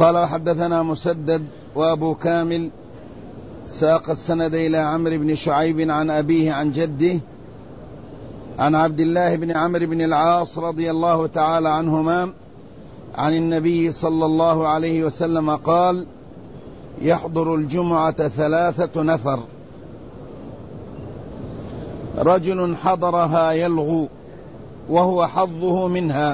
قال وحدثنا مسدد وأبو كامل ساق السند إلى عمرو بن شعيب عن أبيه عن جده عن عبد الله بن عمرو بن العاص رضي الله تعالى عنهما عن النبي صلى الله عليه وسلم قال: يحضر الجمعة 3 نفر: رجل حضرها يلغو وهو حظه منها،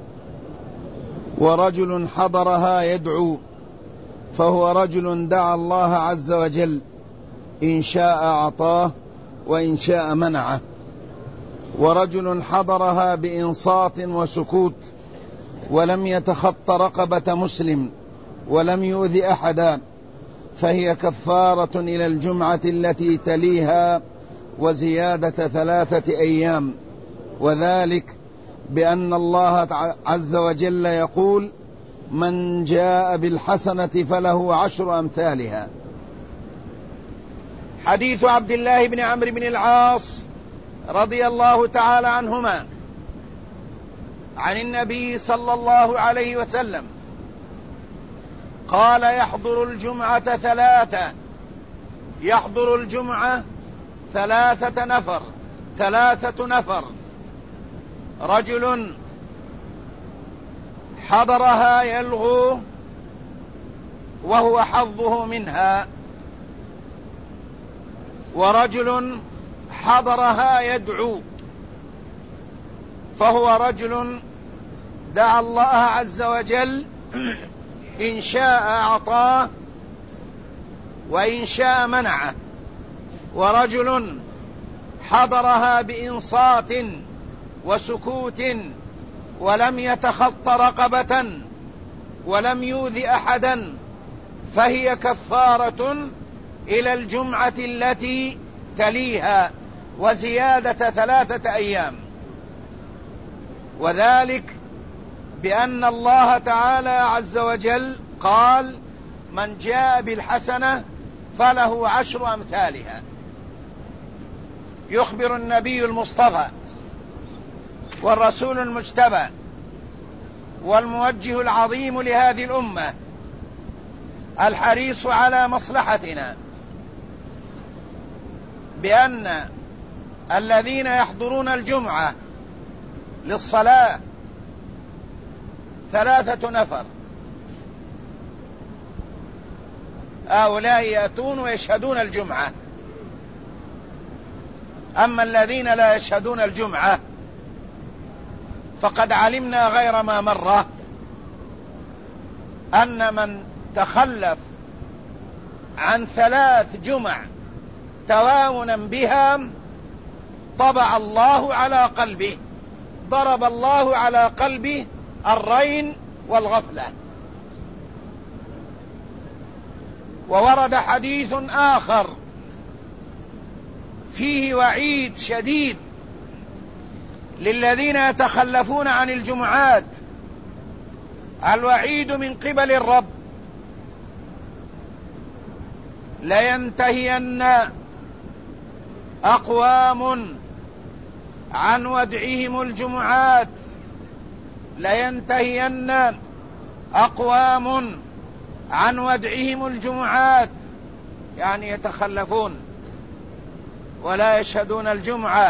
ورجل حضرها يدعو فهو رجل دعا الله عز وجل، إن شاء أعطاه وإن شاء منعه، ورجل حضرها بإنصات وسكوت ولم يتخط رقبة مسلم ولم يؤذ أحدا، فهي كفارة إلى الجمعة التي تليها وزيادة 3 أيام، وذلك بأن الله عز وجل يقول: من جاء بالحسنة فله 10 أمثالها. حديث عبد الله بن عمرو بن العاص رضي الله تعالى عنهما عن النبي صلى الله عليه وسلم قال: يحضر الجمعة 3، يحضر الجمعة 3 نفر: رجل حضرها يلغو وهو حظه منها، ورجل حضرها يدعو فهو رجل دعا الله عز وجل، إن شاء أعطاه وإن شاء منعه، ورجل حضرها بإنصات وسكوت ولم يتخط رقبة ولم يؤذ أحدا، فهي كفارة إلى الجمعة التي تليها وزيادة 3 أيام، وذلك بأن الله تعالى عز وجل قال: من جاء بالحسنة فله 10 أمثالها. يخبر النبي المصطفى والرسول المجتبى والموجه العظيم لهذه الأمة الحريص على مصلحتنا بأن الذين يحضرون الجمعة للصلاة 3 نفر، هؤلاء يأتون ويشهدون الجمعة. أما الذين لا يشهدون الجمعة فقد علمنا غير ما مر أن من تخلف عن 3 جمع تواونا بها طبع الله على قلبه، ضرب الله على قلبه الرين والغفلة. وورد حديث آخر فيه وعيد شديد للذين يتخلفون عن الجمعات، الوعيد من قبل الرب: لينتهين أقوام عن ودعهم الجمعات، لينتهين أقوام عن ودعهم الجمعات، يعني يتخلفون ولا يشهدون الجمعة،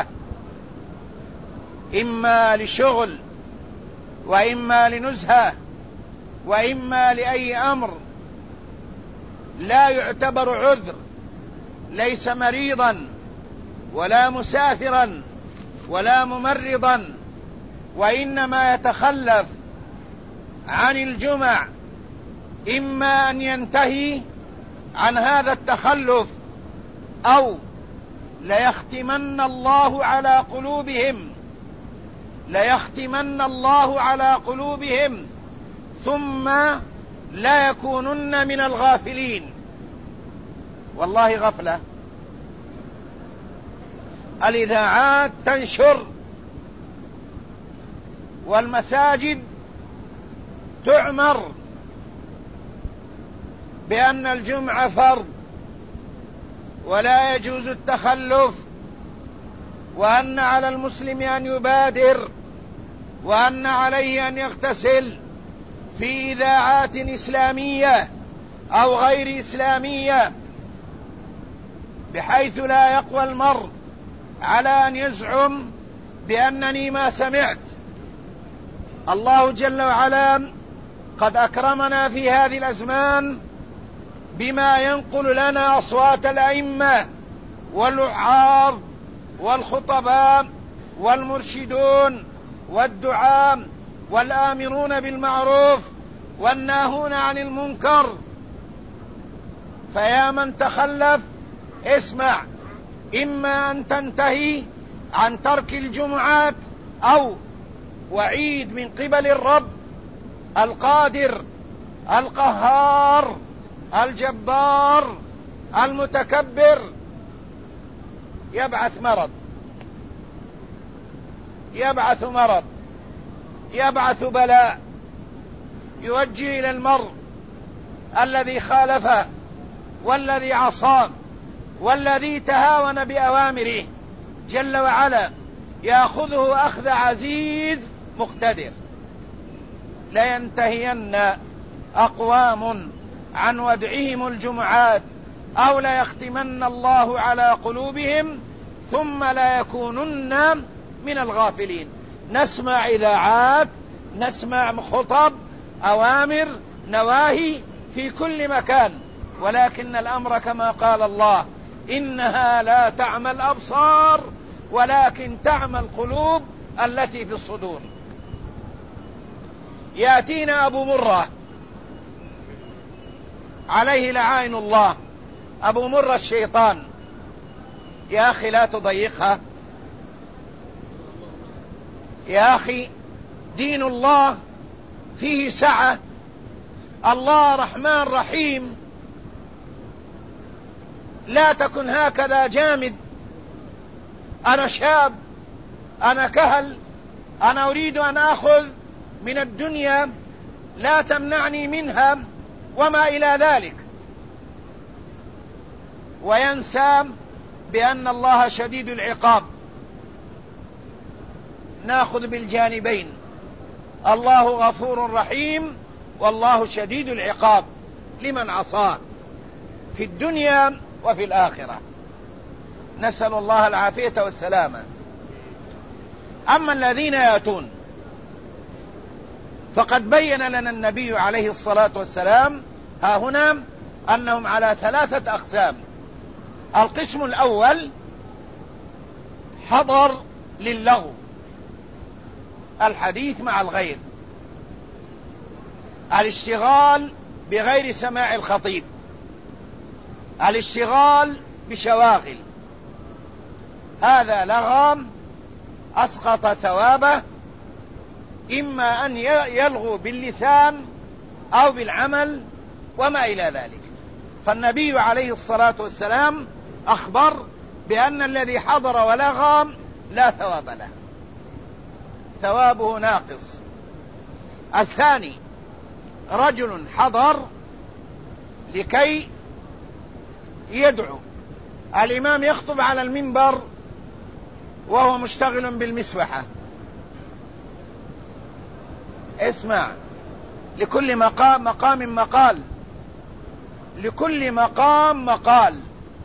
إما لشغل وإما لنزهة وإما لأي أمر لا يعتبر عذر، ليس مريضا ولا مسافرا ولا ممرضا، وإنما يتخلف عن الجمع إما أن ينتهي عن هذا التخلف أو ليختمن الله على قلوبهم، ليختمن الله على قلوبهم ثم لا يكونن من الغافلين. والله غفلة. الإذاعات تنشر والمساجد تعمر بأن الجمعة فرض ولا يجوز التخلف، وأن على المسلم أن يبادر، وأن عليه أن يغتسل في إذاعات إسلامية أو غير إسلامية، بحيث لا يقوى المرء على أن يزعم بأنني ما سمعت. الله جل وعلا قد أكرمنا في هذه الأزمان بما ينقل لنا أصوات الأئمة والوعاظ والخطباء والمرشدون والدعاة والآمرون بالمعروف والناهون عن المنكر. فيا من تخلف اسمع، إما أن تنتهي عن ترك الجمعات أو وعيد من قبل الرب القادر القهار الجبار المتكبر يبعث مرض، يبعث بلاء، يوجه إلى المرء الذي خالفه والذي عصاه والذي تهاون بأوامره جل وعلا، يأخذه أخذ عزيز مقتدر. لينتهين أقوام عن ودعهم الجمعات أو ليختمن الله على قلوبهم ثم لا يكونن من الغافلين. نسمع إذاعات، نسمع خطب، أوامر، نواهي في كل مكان، ولكن الأمر كما قال الله: إنها لا تعمى الأبصار ولكن تعمى القلوب التي في الصدور. يأتينا أبو مرة عليه لعائن الله، أبو مرة الشيطان. يا أخي لا تضيقها يا أخي، دين الله فيه سعة، الله رحمن رحيم، لا تكن هكذا جامد. أنا شاب، أنا كهل، أنا أريد أن أخذ من الدنيا، لا تمنعني منها وما إلى ذلك، وينسى بأن الله شديد العقاب. ناخذ بالجانبين، الله غفور رحيم والله شديد العقاب لمن عصاه في الدنيا وفي الآخرة، نسأل الله العافية والسلامة. أما الذين يأتون فقد بين لنا النبي عليه الصلاة والسلام ها هنا أنهم على 3 أقسام. القسم الأول حضر للغو، الحديث مع الغير، الاشتغال بغير سماع الخطيب، الاشتغال بشواغل، هذا لغام أسقط ثوابه، إما أن يلغو باللسان أو بالعمل وما إلى ذلك. فالنبي عليه الصلاة والسلام أخبر بأن الذي حضر ولغى لا ثواب له، ثوابه ناقص. الثاني رجل حضر لكي يدعو، الإمام يخطب على المنبر وهو مشتغل بالمسبحة. اسمع، لكل مقام مقال، لكل مقام مقال.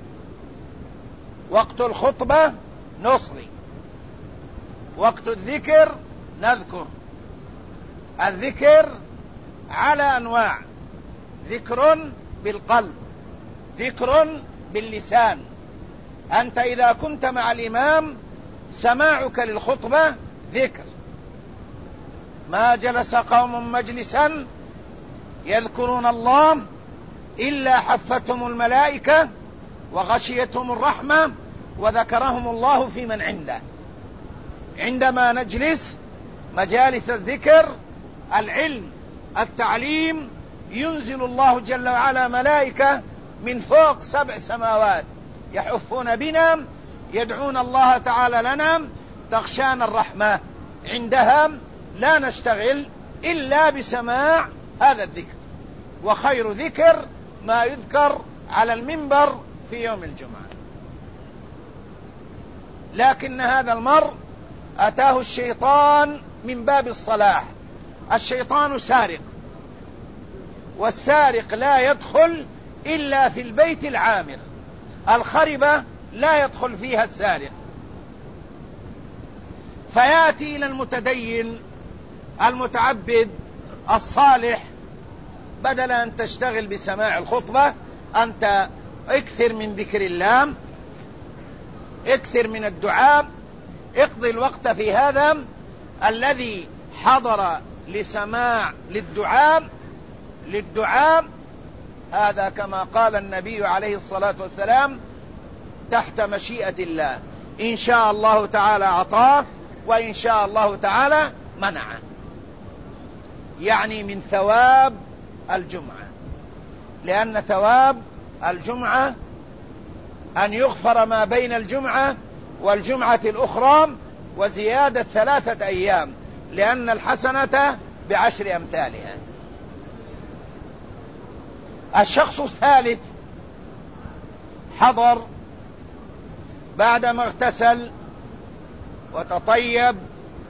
وقت الخطبة نصلي، وقت الذكر نذكر. الذكر على أنواع: ذكر بالقلب، ذكر باللسان. أنت إذا كنت مع الإمام سماعك للخطبة ذكر. ما جلس قوم مجلسا يذكرون الله إلا حفتهم الملائكة وغشيتهم الرحمة وذكرهم الله في من عنده. عندما نجلس مجالس الذكر، العلم، التعليم، ينزل الله جل وعلا ملائكة من فوق 7 سماوات يحفون بنا، يدعون الله تعالى لنا، تغشانا الرحمة. عندها لا نشتغل إلا بسماع هذا الذكر، وخير ذكر ما يذكر على المنبر في يوم الجمعة. لكن هذا المرء أتاه الشيطان من باب الصلاح. الشيطان سارق، والسارق لا يدخل إلا في البيت العامر، الخربة لا يدخل فيها السارق. فيأتي إلى المتدين المتعبد الصالح، بدل أن تشتغل بسماع الخطبة أنت اكثر من ذكر الله، اكثر من الدعاء، اقضي الوقت في هذا الذي حضر لسماع للدعاء. هذا كما قال النبي عليه الصلاة والسلام تحت مشيئة الله، إن شاء الله تعالى أعطاه وإن شاء الله تعالى منعه، يعني من ثواب الجمعة، لأن ثواب الجمعة أن يغفر ما بين الجمعة والجمعة الأخرى وزيادة 3 أيام، لأن الحسنة ب10 أمثالها. الشخص الثالث حضر بعدما اغتسل وتطيب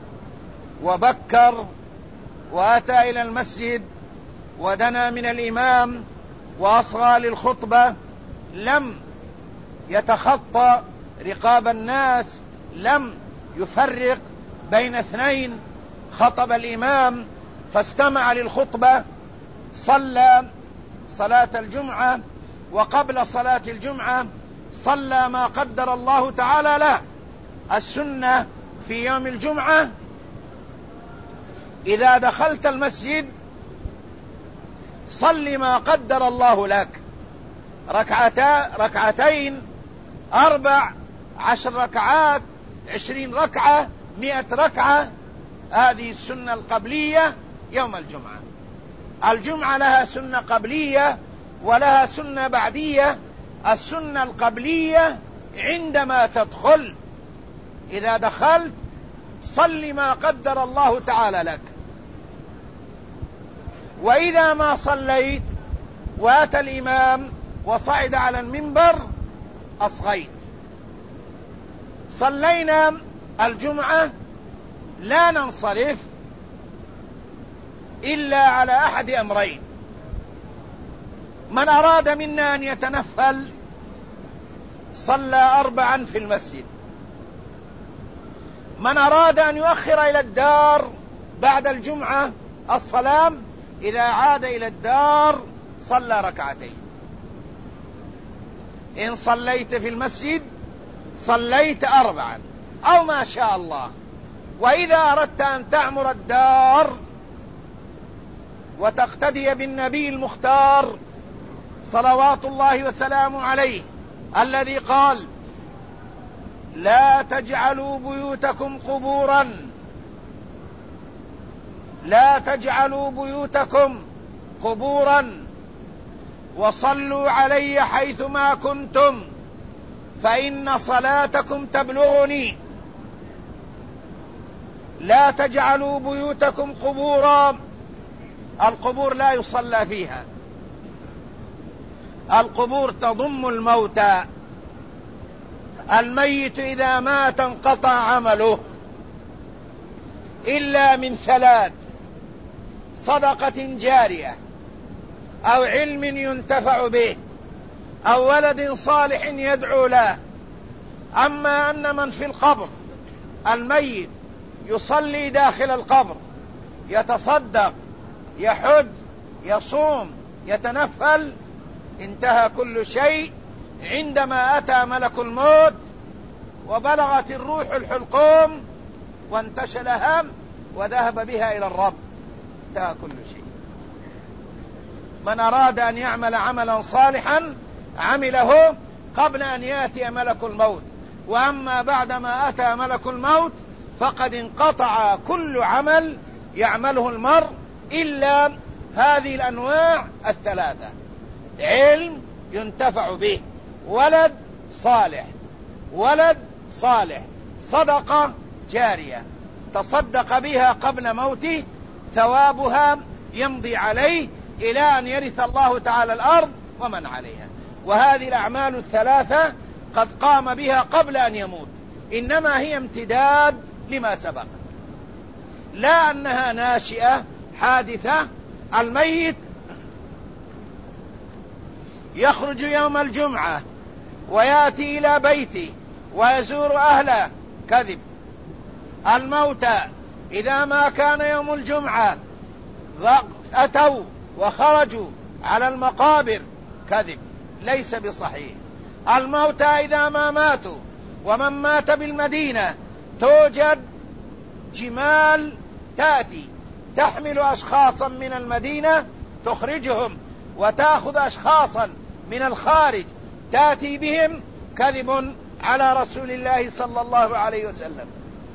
وبكر وأتى إلى المسجد ودنا من الإمام وأصغى للخطبة، لم يتخطى رقاب الناس، لم يفرق بين اثنين، خطب الإمام فاستمع للخطبة، صلى صلاة الجمعة، وقبل صلاة الجمعة صلى ما قدر الله تعالى له. السنة في يوم الجمعة إذا دخلت المسجد صل ما قدر الله لك، ركعتين، 14 ركعات، 20 ركعة، 100 ركعة. هذه السنة القبلية يوم الجمعة. الجمعة لها سنة قبلية ولها سنة بعدية. السنة القبلية عندما تدخل، إذا دخلت صل ما قدر الله تعالى لك، وإذا ما صليت وأتى الإمام وصعد على المنبر أصغيت. صلينا الجمعة لا ننصرف إلا على أحد أمرين: من أراد منا أن يتنفل صلى 4 في المسجد، من أراد أن يؤخر إلى الدار بعد الجمعة الصلاة إذا عاد إلى الدار صلى 2 إن صليت في المسجد صليت 4 أو ما شاء الله. وإذا أردت أن تعمر الدار وتقتدي بالنبي المختار صلوات الله وسلامه عليه الذي قال: لا تجعلوا بيوتكم قبورا، لا تجعلوا بيوتكم قبورا، وصلوا علي حيثما كنتم فإن صلاتكم تبلغني. لا تجعلوا بيوتكم قبورا، القبور لا يصلى فيها، القبور تضم الموتى. الميت إذا مات انقطع عمله إلا من 3: صدقة جارية، أو علم ينتفع به، أو ولد صالح يدعو له. أما أن من في القبر الميت يصلي داخل القبر، يتصدق، يحج، يصوم، يتنفل، انتهى كل شيء عندما أتى ملك الموت وبلغت الروح الحلقوم وانتشل هم وذهب بها إلى الرب، انتهى كل شيء. من أراد أن يعمل عملا صالحا عمله قبل أن يأتي ملك الموت، وأما بعدما أتى ملك الموت فقد انقطع كل عمل يعمله المرء إلا هذه الأنواع 3: علم ينتفع به، ولد صالح، صدقة جارية تصدق بها قبل موته، ثوابها يمضي عليه إلى أن يرث الله تعالى الأرض ومن عليها. وهذه الأعمال 3 قد قام بها قبل أن يموت، إنما هي امتداد لما سبق، لا أنها ناشئة حادثة. الميت يخرج يوم الجمعة ويأتي إلى بيته ويزور أهله، كذب. الموتى إذا ما كان يوم الجمعة أتوا وخرجوا على المقابر، كذب، ليس بصحيح. الموتى إذا ما ماتوا، ومن مات بالمدينة توجد جمال تأتي تحمل أشخاصا من المدينة تخرجهم، وتأخذ أشخاصا من الخارج تأتي بهم، كذب على رسول الله صلى الله عليه وسلم.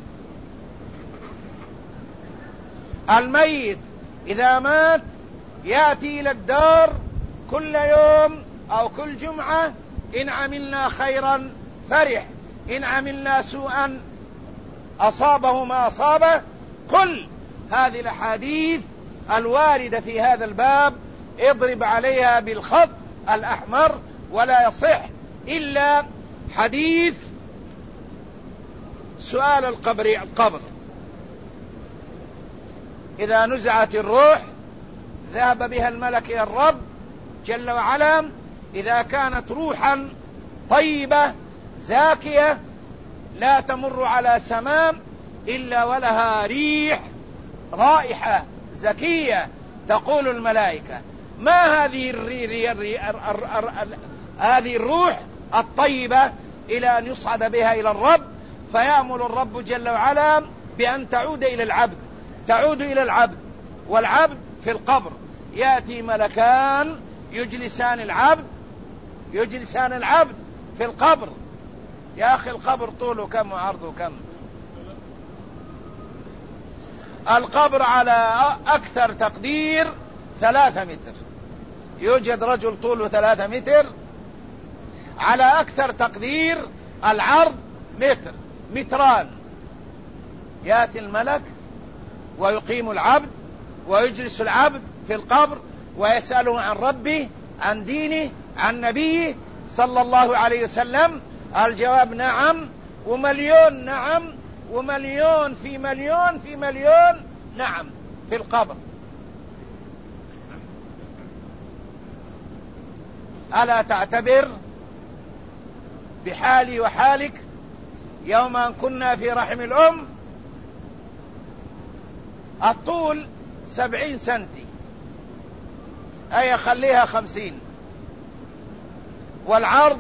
الميت إذا مات يأتي إلى الدار كل يوم أو كل جمعة، إن عملنا خيرا فرح، إن عملنا سوءا أصابه ما أصابه. كل هذه الأحاديث الواردة في هذا الباب اضرب عليها بالخط الأحمر، ولا يصح إلا حديث سؤال القبر. إذا نزعت الروح ذهب بها الملك إلى الرب جل وعلا، إذا كانت روحا طيبة زاكية لا تمر على سمام إلا ولها ريح، رائحة زكية، تقول الملائكة: ما هذه هذه الروح الطيبة، إلى أن يصعد بها إلى الرب، فيأمر الرب جل وعلا بأن تعود إلى العبد، تعود إلى العبد. والعبد في القبر يأتي ملكان يجلسان العبد في القبر. يا أخي القبر طوله كم وعرضه كم؟ القبر على أكثر تقدير 3 متر. يوجد رجل طوله 3 متر، على أكثر تقدير العرض متران. يأتي الملك ويقيم العبد ويجلس العبد في القبر ويسأله عن ربه، عن دينه، عن نبيه صلى الله عليه وسلم. الجواب نعم، ومليون نعم، ومليون في مليون في مليون نعم في القبر. ألا تعتبر بحالي وحالك يوم أن كنا في رحم الأم؟ الطول 70 سنتي، أي خليها 50، والعرض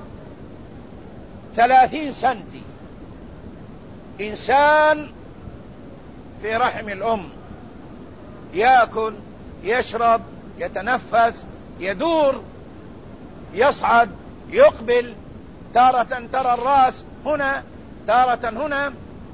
30 سنتي. إنسان في رحم الأم يأكل، يشرب، يتنفس، يدور، يصعد، يقبل، تارة ترى الرأس هنا، تارة هنا،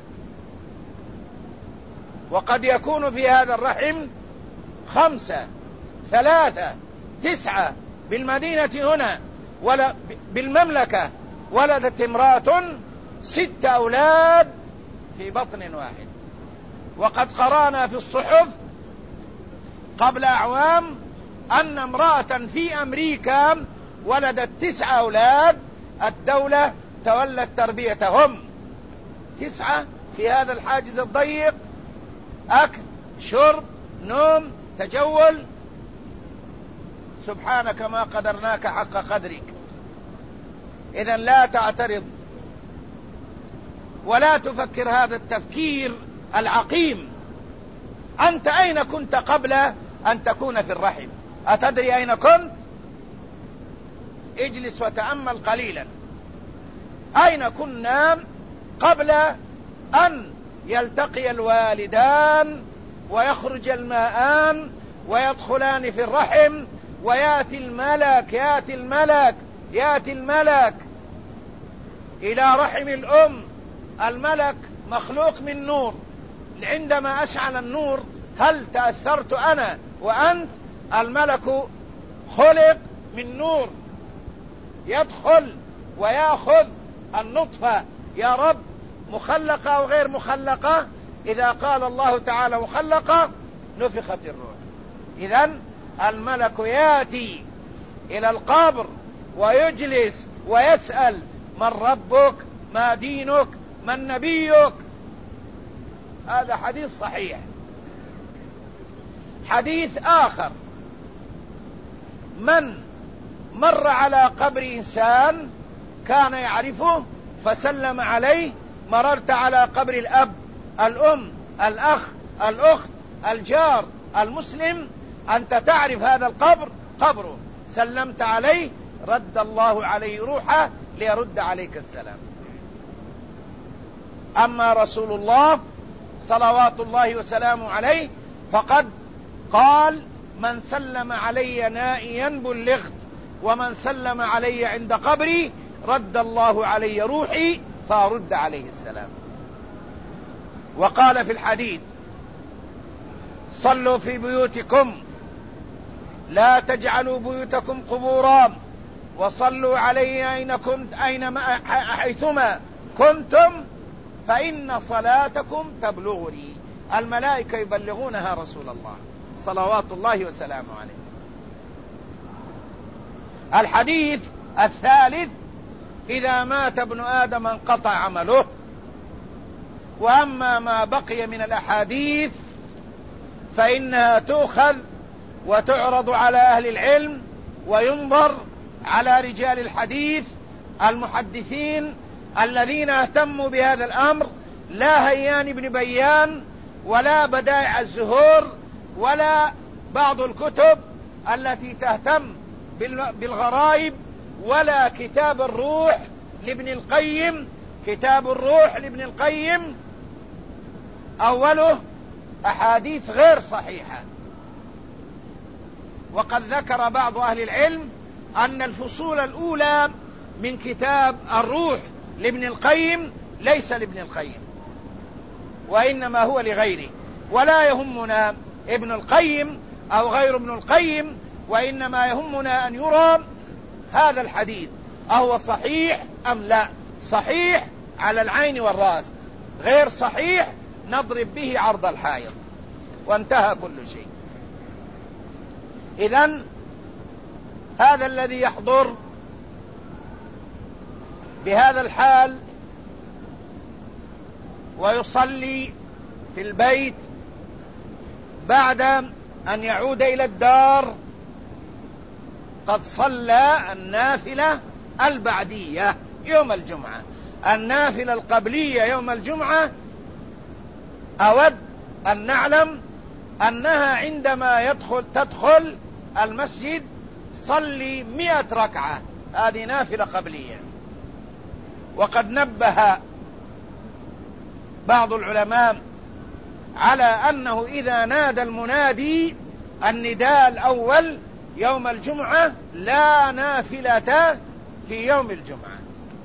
وقد يكون في هذا الرحم 5 3 9. بالمدينة هنا ولا بالمملكة ولدت امرأة 6 أولاد في بطن واحد. وقد قرأنا في الصحف قبل أعوام أن امرأة في أمريكا ولدت 9 أولاد، الدولة تولت تربيتهم. 9 في هذا الحاجز الضيق، أكل، شرب، نوم، تجول. سبحانك ما قدرناك حق قدرك. إذن لا تعترض ولا تفكر هذا التفكير العقيم. أنت أين كنت قبل أن تكون في الرحم؟ أتدري أين كنت؟ اجلس وتأمل قليلا. أين كنا قبل أن يلتقي الوالدان ويخرج الماءان ويدخلان في الرحم، ويأتي الملك إلى رحم الأم. الملك مخلوق من نور. عندما أشعل النور هل تأثرت أنا وأنت؟ الملك خلق من نور، يدخل ويأخذ النطفة. يا رب مخلقة أو غير مخلقة؟ إذا قال الله تعالى مخلقة نفخت الروح. إذن الملك يأتي إلى القبر ويجلس ويسأل: من ربك؟ ما دينك؟ من نبيك؟ هذا حديث صحيح. حديث آخر: من مر على قبر إنسان كان يعرفه فسلم عليه، مررت على قبر الأب، الأم، الأخ، الأخت، الجار، المسلم، أنت تعرف هذا القبر قبره، سلمت عليه، رد الله عليه روحه ليرد عليك السلام. أما رسول الله صلوات الله وسلامه عليه فقد قال: من سلم علي نائيا بلغت، ومن سلم علي عند قبري رد الله علي روحي فأرد عليه السلام. وقال في الحديث: صلوا في بيوتكم لا تجعلوا بيوتكم قبورا، وصلوا علي أينما حيثما كنتم فإن صلاتكم تبلغني. الملائكة يبلغونها رسول الله صلوات الله وسلامه عليه. الحديث الثالث: إذا مات ابن آدم انقطع عمله. وأما ما بقي من الأحاديث فإنها تؤخذ وتعرض على أهل العلم، وينظر على رجال الحديث المحدثين الذين اهتموا بهذا الأمر، لا هيان بن بيان ولا بدائع الزهور ولا بعض الكتب التي تهتم بالغرائب، ولا كتاب الروح لابن القيم. كتاب الروح لابن القيم أوله أحاديث غير صحيحة، وقد ذكر بعض أهل العلم أن الفصول الأولى من كتاب الروح لابن القيم ليس لابن القيم، وإنما هو لغيره، ولا يهمنا ابن القيم أو غير ابن القيم، وإنما يهمنا أن يرى هذا الحديث أهو صحيح أم لا. صحيح على العين والرأس، غير صحيح نضرب به عرض الحائط، وانتهى كل شيء. إذن هذا الذي يحضر بهذا الحال ويصلي في البيت بعد أن يعود إلى الدار قد صلى النافلة البعدية يوم الجمعة. النافلة القبلية يوم الجمعة أود أن نعلم أنها عندما تدخل المسجد صلي 100 ركعة، هذه نافلة قبلية. وقد نبه بعض العلماء على أنه إذا نادى المنادي النداء الأول يوم الجمعة لا نافلة في يوم الجمعة،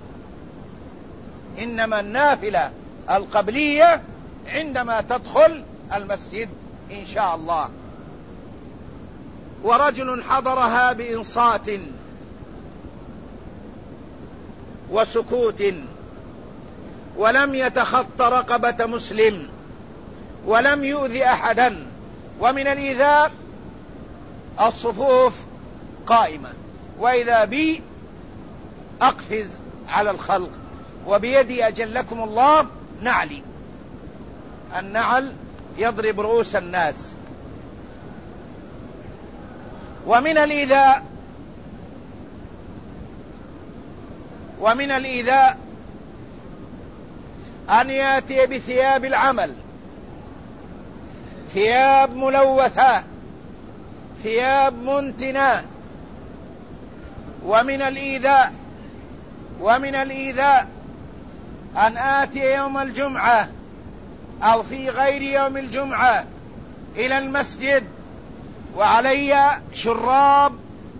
إنما النافلة القبلية عندما تدخل المسجد إن شاء الله. ورجل حضرها بإنصات وسكوت ولم يتخط رقبة مسلم ولم يؤذي أحدا. ومن الإيذاء الصفوف قائمة، وإذا بي أقفز على الخلق، وبيدي أجلكم الله نعلي، النعل يضرب رؤوس الناس. ومن الإيذاء أن يأتي بثياب العمل، ثياب ملوثة، ثياب منتنة. ومن الإيذاء أن آتي يوم الجمعة أو في غير يوم الجمعة إلى المسجد وعلي شراب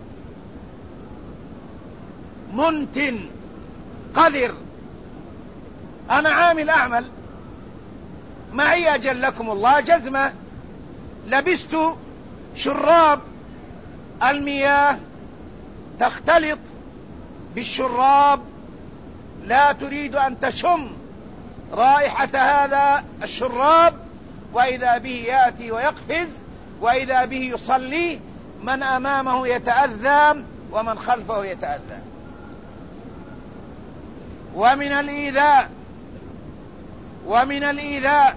منتن قذر. أنا عامل أعمل معي أجلكم الله جزمة، لبست شراب، المياه تختلط بالشراب، لا تريد أن تشم رائحة هذا الشراب، وإذا به يأتي ويقفز، وإذا به يصلي، من أمامه يتأذى ومن خلفه يتأذى. ومن الإيذاء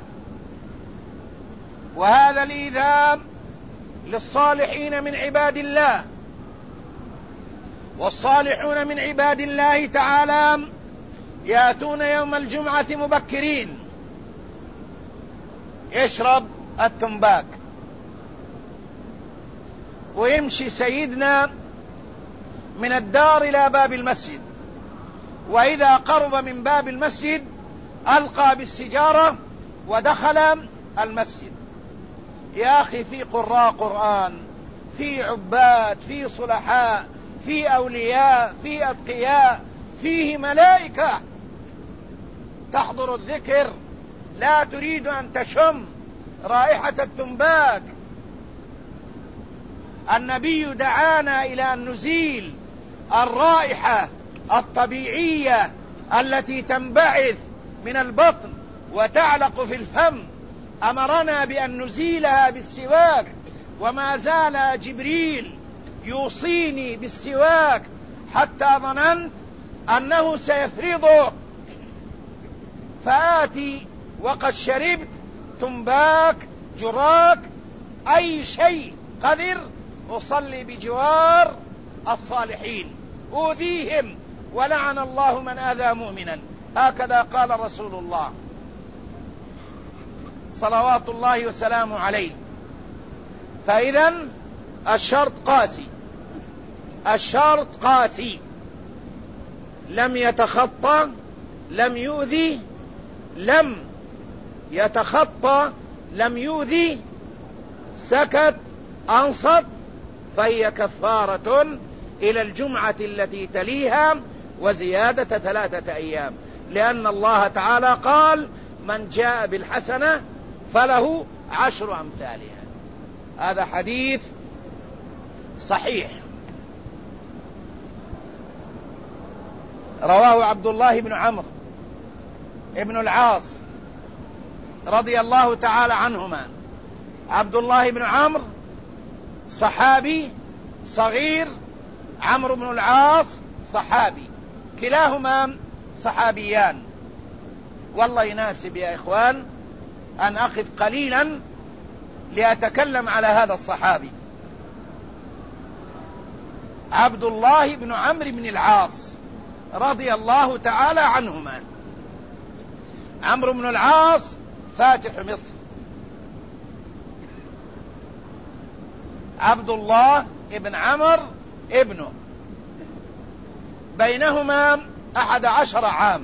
وهذا الإيذاء للصالحين من عباد الله، والصالحون من عباد الله تعالى يأتون يوم الجمعة مبكرين. يشرب التنباك، ويمشي سيدنا من الدار إلى باب المسجد، وإذا قرب من باب المسجد ألقى بالسجارة ودخل المسجد. يا أخي، في قراء قرآن، في عباد، في صلحاء، في أولياء، في أتقياء، فيه ملائكة تحضر الذكر، لا تريد أن تشم رائحة التنباك. النبي دعانا إلى أن نزيل الرائحة الطبيعية التي تنبعث من البطن وتعلق في الفم، أمرنا بأن نزيلها بالسواك، وما زال جبريل يوصيني بالسواك حتى ظننت أنه سيفرضه، فآتي وقد شربت تنباك، جراك، أي شيء قذر، أصلي بجوار الصالحين أؤذيهم، ولعن الله من أذى مؤمنا. هكذا قال رسول الله صلوات الله وسلامه عليه. فإذا الشرط قاسي، الشرط قاسي، لم يتخطى، لم يؤذي، لم يتخطى، لم يؤذي، سكت، أنصت، فهي كفارة إلى الجمعة التي تليها وزيادة 3 أيام، لأن الله تعالى قال: من جاء بالحسنة فله 10 أمثالها. هذا حديث صحيح رواه عبد الله بن عمرو بن العاص رضي الله تعالى عنهما. عبد الله بن عمرو صحابي صغير، عمرو بن العاص صحابي، كلاهما صحابيان. والله يناسب يا إخوان أن أقف قليلا لأتكلم على هذا الصحابي عبد الله بن عمرو بن العاص رضي الله تعالى عنهما. عمرو بن العاص فاتح مصر، عبد الله بن عمرو ابنه، بينهما 11 عام،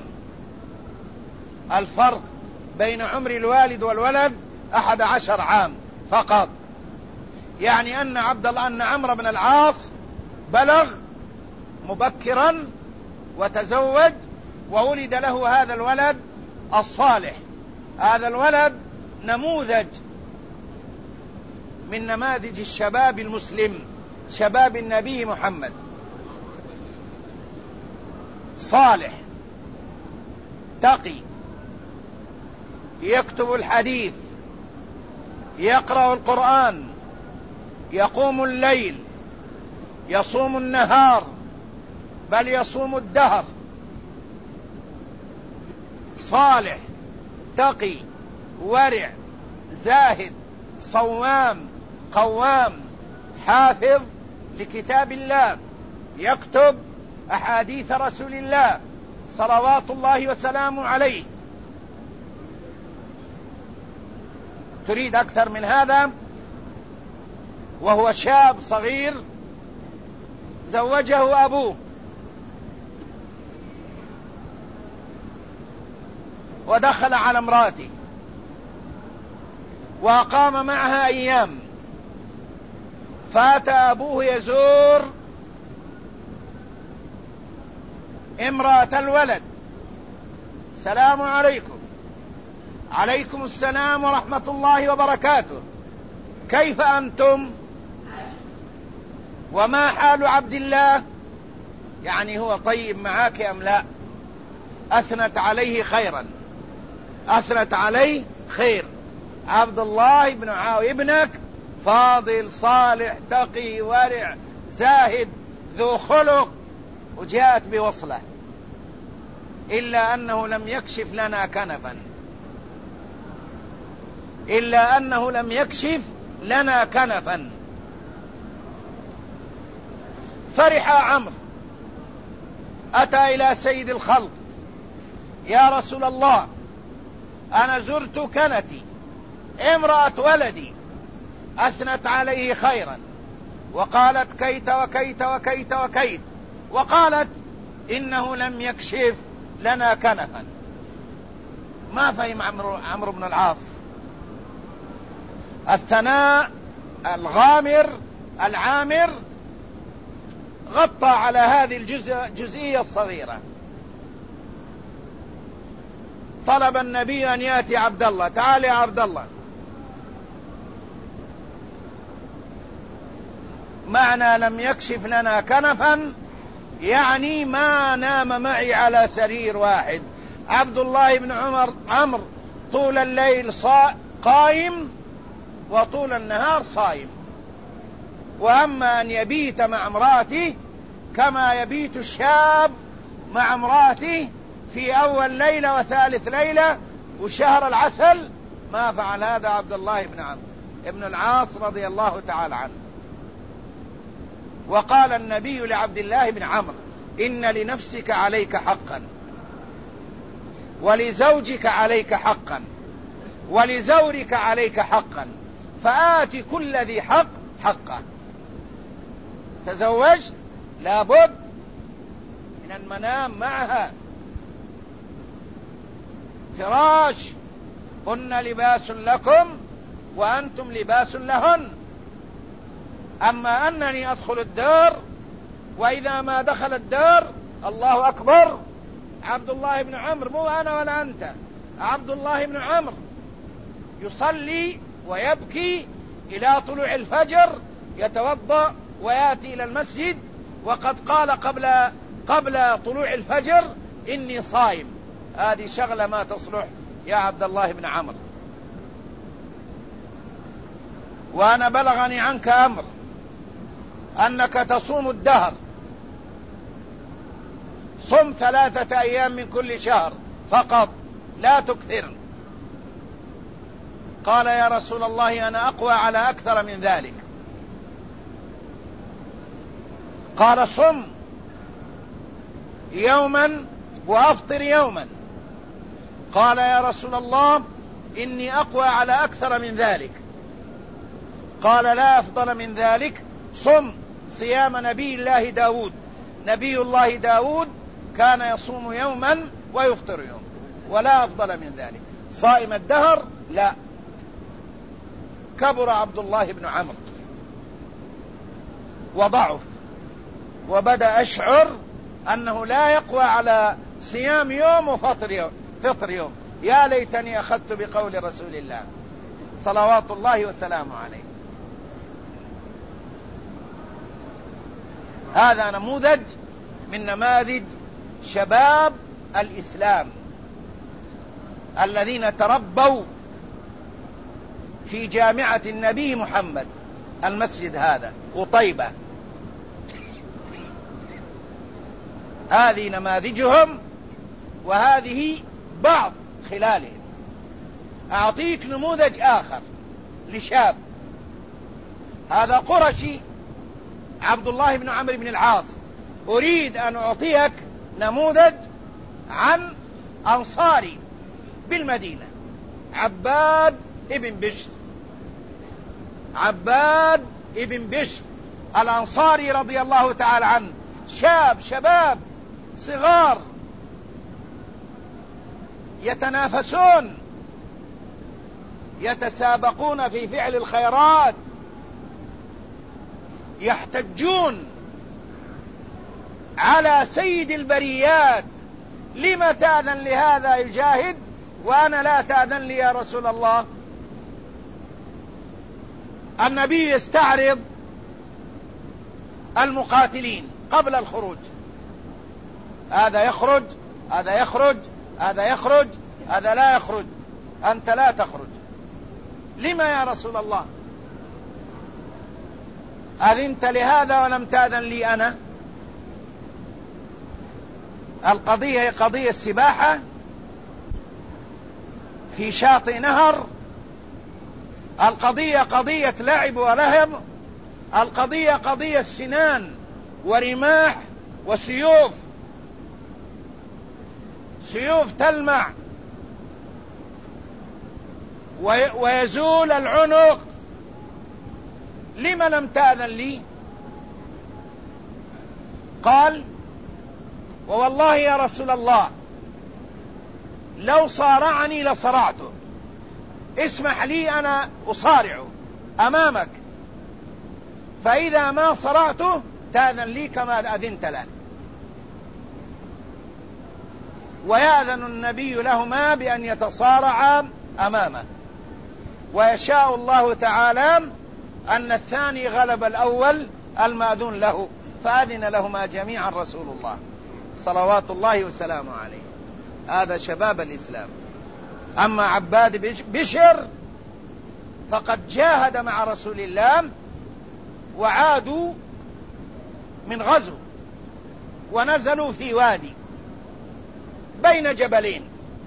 الفرق بين عمر الوالد والولد 11 عام فقط. يعني أن عمرو بن العاص بلغ مبكرا وتزوج وولد له هذا الولد الصالح. هذا الولد نموذج من نماذج الشباب المسلم، شباب النبي محمد، صالح تقي، يكتب الحديث، يقرأ القرآن، يقوم الليل، يصوم النهار، بل يصوم الدهر. صالح تقي ورع زاهد صوام قوام، حافظ لكتاب الله، يكتب أحاديث رسول الله صلوات الله وسلامه عليه. تريد أكثر من هذا؟ وهو شاب صغير زوجه أبوه، ودخل على امراته وأقام معها أيام، فات أبوه يزور امرأة الولد: السلام عليكم. عليكم السلام ورحمة الله وبركاته، كيف أنتم؟ وما حال عبد الله؟ يعني هو طيب معاك أم لا؟ أثنت عليه خيرا، أثنت عليه خير. عبد الله بن عاوي ابنك فاضل صالح تقي ورع زاهد ذو خلق، وجاءت بوصله، إلا أنه لم يكشف لنا كنفا، إلا أنه لم يكشف لنا كنفا. فرح عمرو أتى إلى سيد الخلق: يا رسول الله، أنا زرت كنتي، امرأة ولدي أثنت عليه خيرا، وقالت كيت وكيت وكيت وكيت، وقالت إنه لم يكشف لنا كنفا. ما فهم عمرو بن العاص الثناء الغامر العامر، غطى على هذه الجزئية الصغيرة. طلب النبي أن يأتي عبد الله: تعال يا عبد الله. معنى لم يكشف لنا كنفا يعني ما نام معي على سرير واحد. عبد الله بن عمرو طول الليل قائم وطول النهار صائم. وأما أن يبيت مع امرأته كما يبيت الشاب مع امرأته في أول ليلة وثالث ليلة وشهر العسل، ما فعل هذا عبد الله بن عمرو بن العاص رضي الله تعالى عنه. وقال النبي لعبد الله بن عمرو: إن لنفسك عليك حقا، ولزوجك عليك حقا، ولزورك عليك حقا، فآت كل ذي حق حقه. تزوجت لابد من المنام معها. فراش هن لباس لكم وأنتم لباس لهن. أما أنني أدخل الدار وإذا ما دخل الدار الله أكبر، عبد الله بن عمرو، مو أنا ولا أنت، عبد الله بن عمرو يصلي ويبكي إلى طلوع الفجر، يتوضأ ويأتي إلى المسجد وقد قال قبل طلوع الفجر: إني صائم. هذه شغلة ما تصلح يا عبد الله بن عمرو. وأنا بلغني عنك أمر أنك تصوم الدهر، صم 3 أيام من كل شهر فقط، لا تكثر. قال: يا رسول الله، أنا أقوى على أكثر من ذلك. قال: صم يوما وأفطر يوما. قال: يا رسول الله، إني أقوى على أكثر من ذلك. قال: لا أفضل من ذلك، صم صيام نبي الله داود. نبي الله داود كان يصوم يوما ويفطر يوم، ولا أفضل من ذلك. صائم الدهر لا. كبر عبد الله بن عمرو وضعف، وبدأ أشعر أنه لا يقوى على صيام يوم وفطر يوم. يا ليتني أخذت بقول رسول الله صلوات الله وسلامه عليه. هذا نموذج من نماذج شباب الإسلام الذين تربوا في جامعة النبي محمد، المسجد هذا وطيبة. هذه نماذجهم وهذه بعض خلالهم. أعطيك نموذج آخر لشاب، هذا قرشي عبد الله بن عمرو بن العاص. أريد أن أعطيك نموذج عن أنصاري بالمدينة، عباد ابن بشر. عباد ابن بشر الأنصاري رضي الله تعالى عنه، شباب صغار يتنافسون، يتسابقون في فعل الخيرات، يحتجون على سيد البريات: لم تأذن لهذا يجاهد وأنا لا تأذن لي يا رسول الله؟ النبي يستعرض المقاتلين قبل الخروج، هذا يخرج، هذا يخرج، هذا يخرج، هذا لا يخرج، أنت لا تخرج. لما يا رسول الله؟ أذنت لهذا ولم تأذن لي أنا؟ القضية هي قضية السباحة في شاطئ نهر، القضية قضية لعب ولهب، القضية قضية سنان ورماح وسيوف. سيوف تلمع ويزول العنق، لم لم تأذن لي؟ قال: ووالله يا رسول الله لو صارعني لصرعته، اسمح لي أنا أصارعه أمامك، فإذا ما صرعته تأذن لي كما أذنت له. ويأذن النبي لهما بأن يتصارعا أمامه، ويشاء الله تعالى أن الثاني غلب الأول المأذون له، فأذن لهما جميعا رسول الله صلوات الله وسلامه عليه. هذا شباب الإسلام. أما عباد بشر فقد جاهد مع رسول الله، وعادوا من غزو ونزلوا في وادي بين جبلين،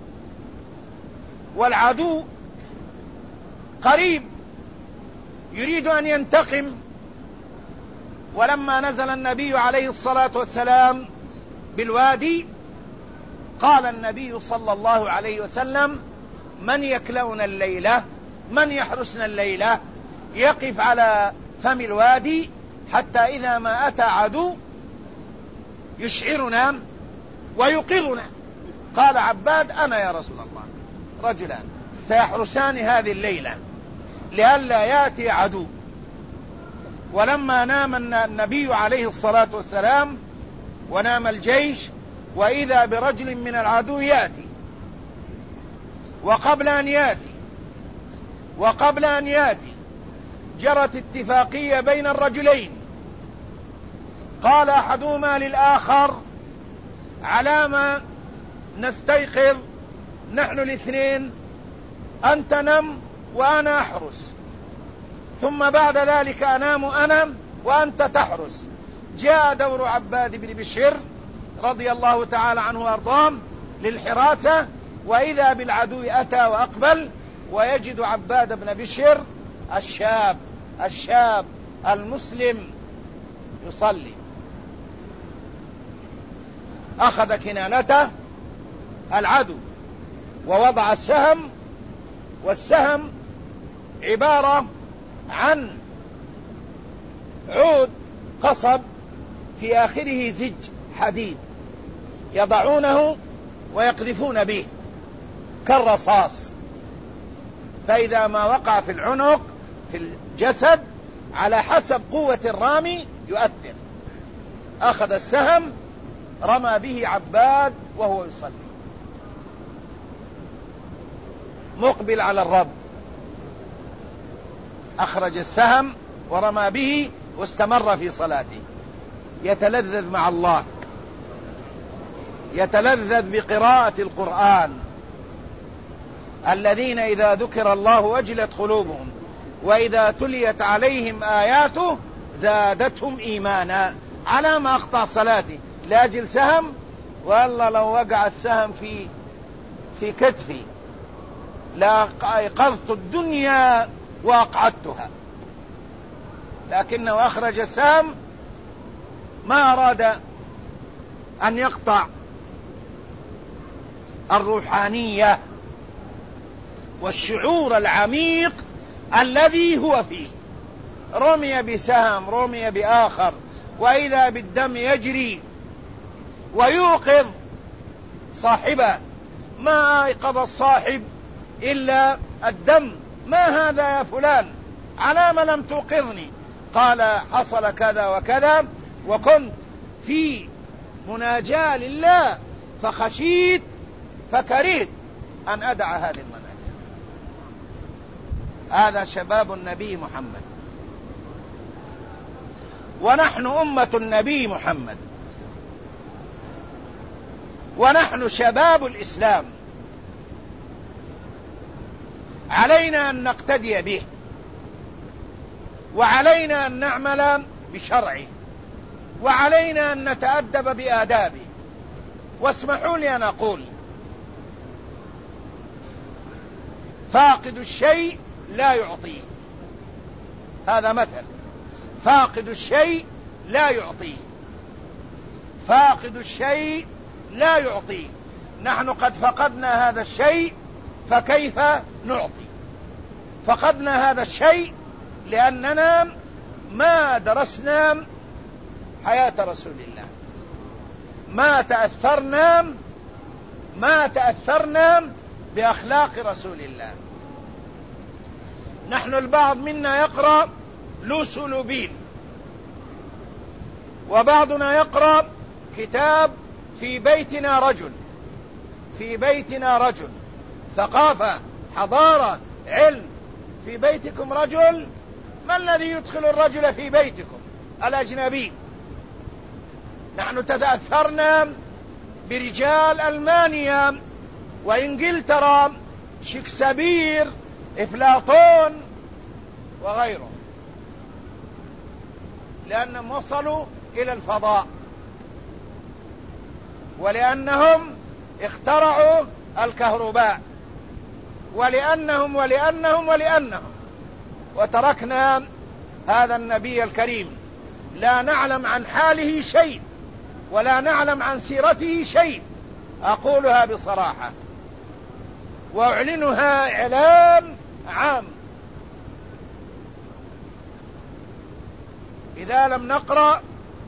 والعدو قريب يريد أن ينتقم. ولما نزل النبي عليه الصلاة والسلام بالوادي قال النبي صلى الله عليه وسلم: من يكلؤنا الليلة، من يحرسنا الليلة، يقف على فم الوادي حتى إذا ما أتى عدو يشعرنا ويوقظنا. قال عباد: أنا يا رسول الله. رجلان سيحرسان هذه الليلة لئلا يأتي عدو. ولما نام النبي عليه الصلاة والسلام ونام الجيش، وإذا برجل من العدو يأتي، وقبل أن يأتي جرت اتفاقية بين الرجلين. قال أحدهما للآخر: على ما نستيقظ نحن الاثنين، أنت نم وأنا أحرس، ثم بعد ذلك أنام أنا وأنت تحرس. جاء دور عباد بن بشر رضي الله تعالى عنه وأرضاه للحراسة، وإذا بالعدو أتى وأقبل، ويجد عباد بن بشر الشاب المسلم يصلي. أخذ كنانته العدو ووضع السهم، والسهم عبارة عن عود قصب في آخره زج حديد يضعونه ويقذفون به كالرصاص، فإذا ما وقع في العنق في الجسد على حسب قوة الرامي يؤثر. أخذ السهم رمى به عباد وهو يصلي مقبل على الرب، أخرج السهم ورمى به واستمر في صلاته يتلذذ مع الله، يتلذذ بقراءة القرآن. الذين إذا ذكر الله وجلت قلوبهم وإذا تليت عليهم آياته زادتهم إيمانا. على ما أقطع صلاتي لأجل سهم، والله لو وقع السهم في كتفي لأيقظت الدنيا وأقعدتها، لكنه أخرج السهم ما أراد أن يقطع الروحانية والشعور العميق الذي هو فيه. رمي بسهم، رمي بآخر، وإذا بالدم يجري ويوقظ صاحبه. ما أيقظ الصاحب إلا الدم. ما هذا يا فلان؟ على ما لم توقظني؟ قال: حصل كذا وكذا، وكنت في مناجاة لله فخشيت فكرهت أن أدع هذه المناجاة. هذا شباب النبي محمد، ونحن أمة النبي محمد، ونحن شباب الإسلام. علينا أن نقتدي به، وعلينا أن نعمل بشرعه، وعلينا أن نتأدب بآدابه. واسمحوا لي أن أقول: فاقد الشيء لا يعطيه. هذا مثل: فاقد الشيء لا يعطيه، فاقد الشيء لا يعطيه. نحن قد فقدنا هذا الشيء، فكيف نعطي؟ فقدنا هذا الشيء لأننا ما درسنا حياة رسول الله، ما تأثرنا بأخلاق رسول الله. نحن البعض منا يقرأ لوسولوبين، وبعضنا يقرأ كتاب في بيتنا رجل، ثقافة، حضارة، علم. في بيتكم رجل، ما الذي يدخل الرجل في بيتكم؟ الأجنبي. نحن تأثرنا برجال ألمانيا وإنجلترا، شكسبير، إفلاطون وغيرهم، لأنهم وصلوا إلى الفضاء، ولأنهم اخترعوا الكهرباء، ولأنهم وتركنا هذا النبي الكريم لا نعلم عن حاله شيء ولا نعلم عن سيرته شيء. أقولها بصراحة وأعلنها إعلان عام: إذا لم نقرأ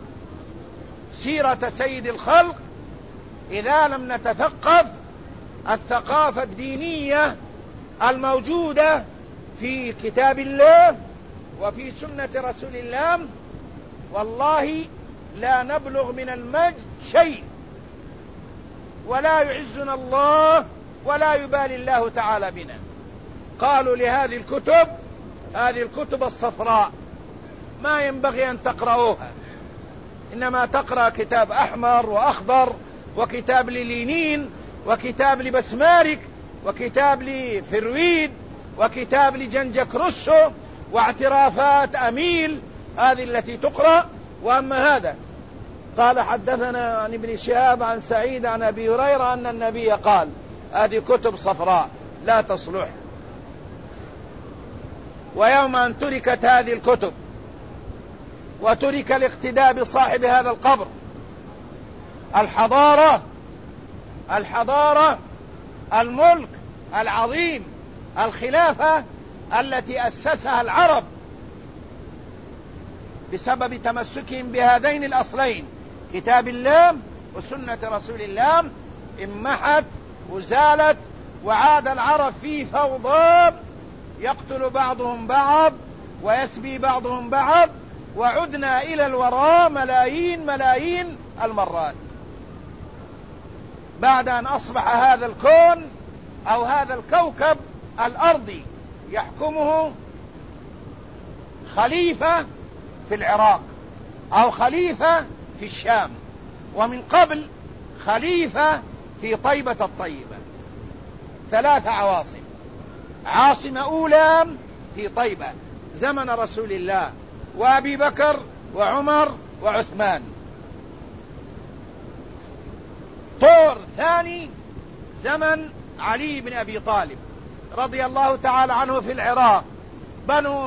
سيرة سيد الخلق، إذا لم نتثقف الثقافة الدينية الموجودة في كتاب الله وفي سنة رسول الله، والله لا نبلغ من المجد شيء، ولا يعزنا الله ولا يبالي الله تعالى بنا. قالوا لهذه الكتب، هذه الكتب الصفراء ما ينبغي أن تقرأوها، إنما تقرأ كتاب أحمر وأخضر، وكتاب للينين، وكتاب لبسمارك، وكتاب لفرويد، وكتاب لجنجك روسو، واعترافات أميل، هذه التي تقرأ. وأما هذا قال حدثنا عن ابن شهاب عن سعيد عن أبي هريرة أن النبي قال، هذه كتب صفراء لا تصلح. ويوم أن تركت هذه الكتب وترك الاقتداء بصاحب هذا القبر، الحضارة، الملك العظيم، الخلافة التي أسسها العرب بسبب تمسكهم بهذين الأصلين كتاب الله وسنة رسول الله، امحت وزالت، وعاد العرب في فوضى، يقتل بعضهم بعض ويسبي بعضهم بعض، وعدنا إلى الوراء ملايين المرات بعد أن أصبح هذا الكون أو هذا الكوكب الأرضي يحكمه خليفة في العراق أو خليفة في الشام، ومن قبل خليفة في طيبة الطيبة. 3 عواصم: عاصمة أولى في طيبة زمن رسول الله وأبي بكر وعمر وعثمان، طور ثاني زمن علي بن أبي طالب رضي الله تعالى عنه في العراق، بنو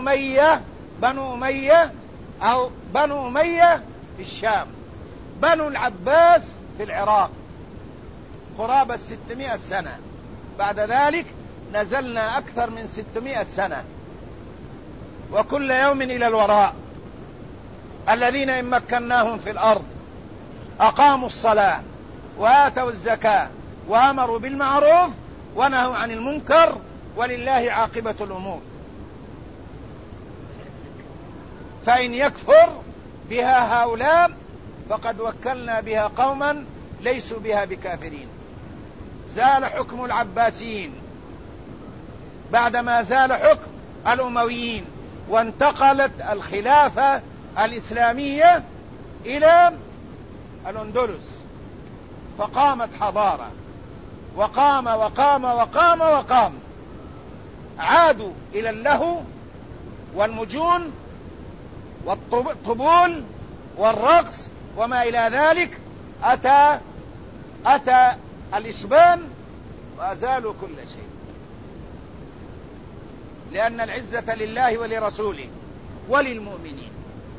أمية في الشام، بنو العباس في العراق قرابة 600 سنة. بعد ذلك نزلنا أكثر من 600 سنة، وكل يوم إلى الوراء. الذين إن مكناهم في الأرض أقاموا الصلاة وآتوا الزكاة وأمروا بالمعروف ونهوا عن المنكر، ولله عاقبة الأمور. فإن يكفر بها هؤلاء فقد وكلنا بها قوما ليسوا بها بكافرين. زال حكم العباسيين بعدما زال حكم الأمويين، وانتقلت الخلافة الإسلامية إلى الأندلس، فقامت حضارة، وقام. عادوا إلى اللهو والمجون والطبول والرقص وما إلى ذلك. أتى الإسبان وأزالوا كل شيء، لأن العزة لله ولرسوله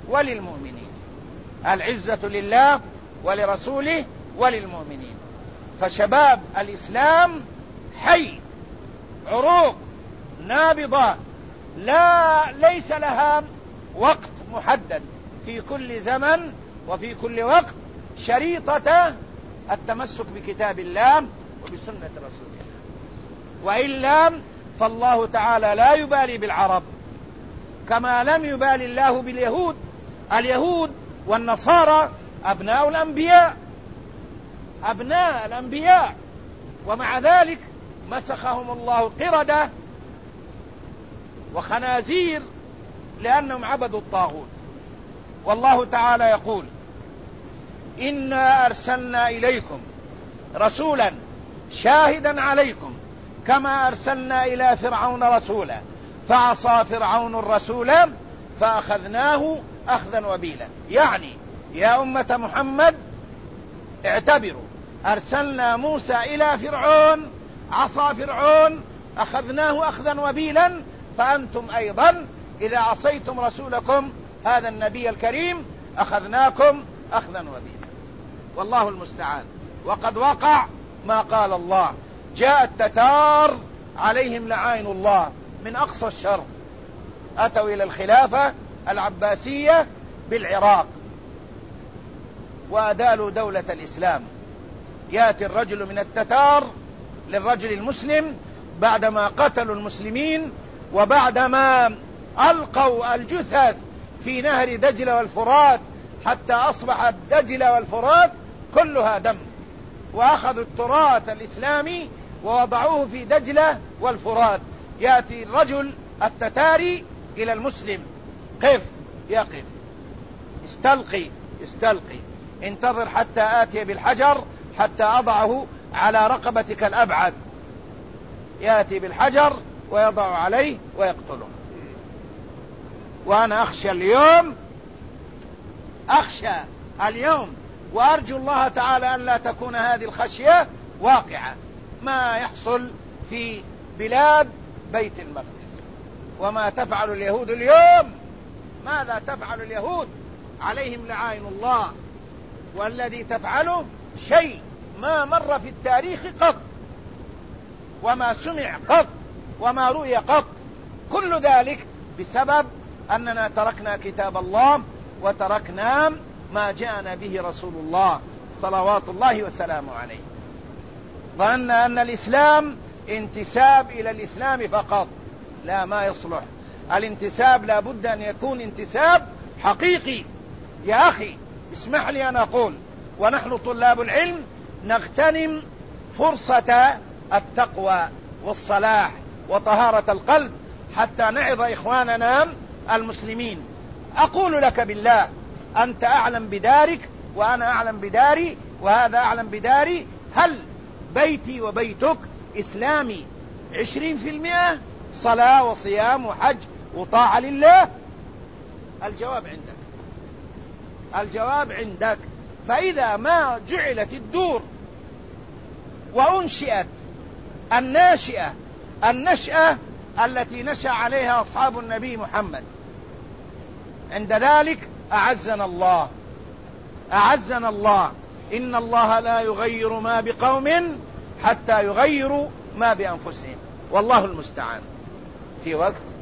وللمؤمنين. العزة لله ولرسوله وللمؤمنين. فشباب الإسلام حي، عروق نابضة، ليس لها وقت محدد، في كل زمن وفي كل وقت شريطة التمسك بكتاب الله وبسنة رسول الله. وإلا فالله تعالى لا يبالي بالعرب كما لم يبالي الله باليهود. اليهود والنصارى أبناء الأنبياء، ومع ذلك مسخهم الله قردة وخنازير لأنهم عبدوا الطاغوت. والله تعالى يقول: إنا أرسلنا إليكم رسولا شاهدا عليكم كما أرسلنا إلى فرعون رسولا فعصى فرعون الرسول فأخذناه أخذا وبيلا. يعني يا أمة محمد اعتبروا، أرسلنا موسى إلى فرعون، عصى فرعون، أخذناه أخذا وبيلا، فأنتم أيضا إذا عصيتم رسولكم هذا النبي الكريم أخذناكم أخذا وبيلا. والله المستعان. وقد وقع ما قال الله: جاء التتار عليهم لعائن الله من أقصى الشرق، أتوا إلى الخلافة العباسية بالعراق وأدالوا دولة الإسلام. يأتي الرجل من التتار للرجل المسلم بعدما قتلوا المسلمين وبعدما ألقوا الجثث في نهر دجلة والفرات حتى أصبحت دجلة والفرات كلها دم، وأخذوا التراث الإسلامي ووضعوه في دجلة والفرات. يأتي الرجل التتاري إلى المسلم: قف، يقف، استلقي، انتظر حتى آتي بالحجر حتى أضعه على رقبتك الأبعد. يأتي بالحجر ويضع عليه ويقتله. وأنا أخشى اليوم وأرجو الله تعالى أن لا تكون هذه الخشية واقعة، ما يحصل في بلاد بيت المقدس وما تفعل اليهود اليوم. ماذا تفعل اليهود؟ عليهم لعائن الله، والذي تفعله شيء ما مر في التاريخ قط، وما سمع قط، وما رؤي قط. كل ذلك بسبب أننا تركنا كتاب الله وتركنا ما جاءنا به رسول الله صلوات الله وسلامه عليه. ظن أن الإسلام انتساب إلى الإسلام فقط، لا، ما يصلح. الانتساب لا بد أن يكون انتساب حقيقي. يا أخي اسمح لي أن أقول، ونحن طلاب العلم نغتنم فرصة التقوى والصلاح وطهارة القلب حتى نعظ إخواننا المسلمين. أقول لك بالله، أنت أعلم بدارك وأنا أعلم بداري وهذا أعلم بداري، هل بيتي وبيتك إسلامي 20% صلاة وصيام وحج وطاعة لله؟ الجواب عندك. فإذا ما جعلت الدور وأنشئت النشأة التي نشأ عليها أصحاب النبي محمد، عند ذلك أعزنا الله. إن الله لا يغير ما بقوم حتى يغيروا ما بأنفسهم. والله المستعان. في وقت